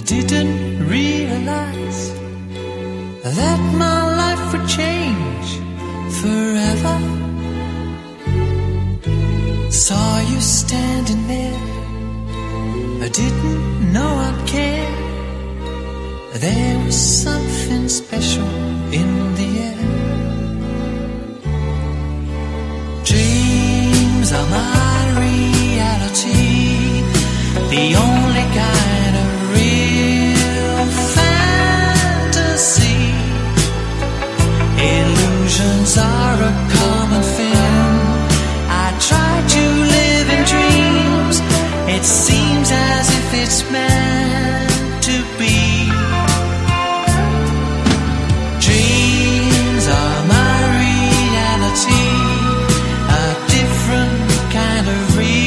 didn't realize that my life would change forever. Saw you standing there, I didn't know I'd care. There was something special in the air. Dreams are my reality, the only kind of real fantasy. Illusions are a common thing. I try to live in dreams. It seems as if it's meant to be. Dreams are my reality, a different kind of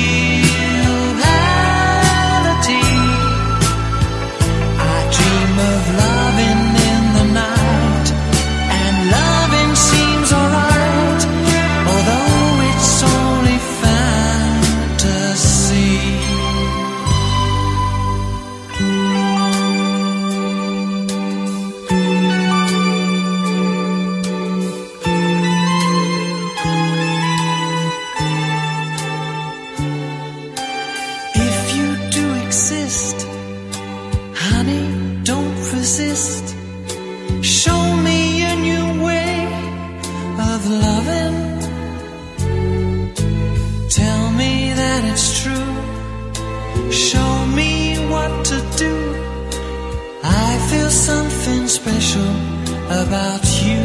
reality. I dream of loving in the night, and loving seems alright, although it's only fantasy. If you do exist, honey, don't resist. Show me a new way of loving. Tell me that it's true. Show me what to do. I feel something special about you.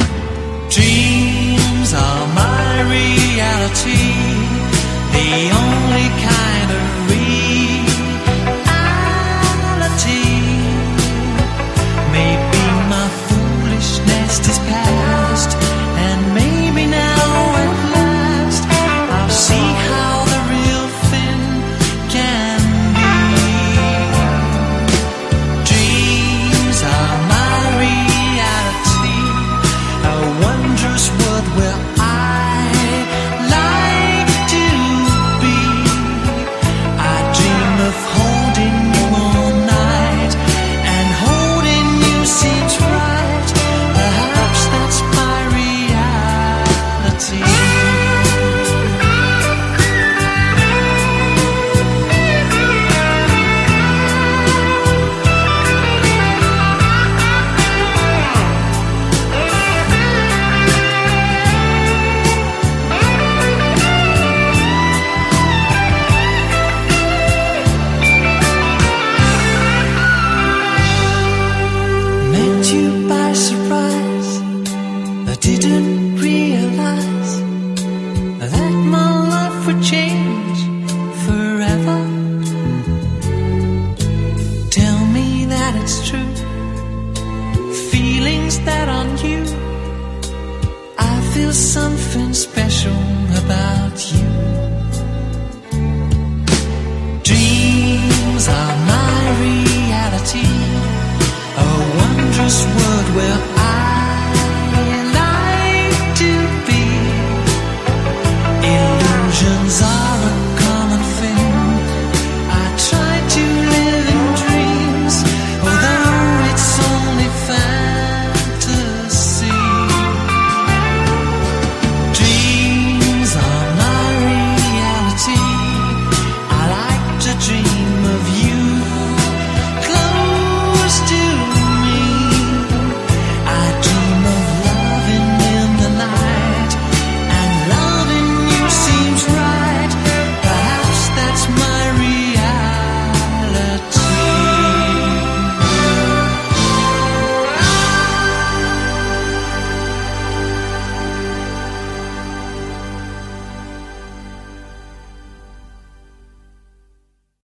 Dreams are my reality, the only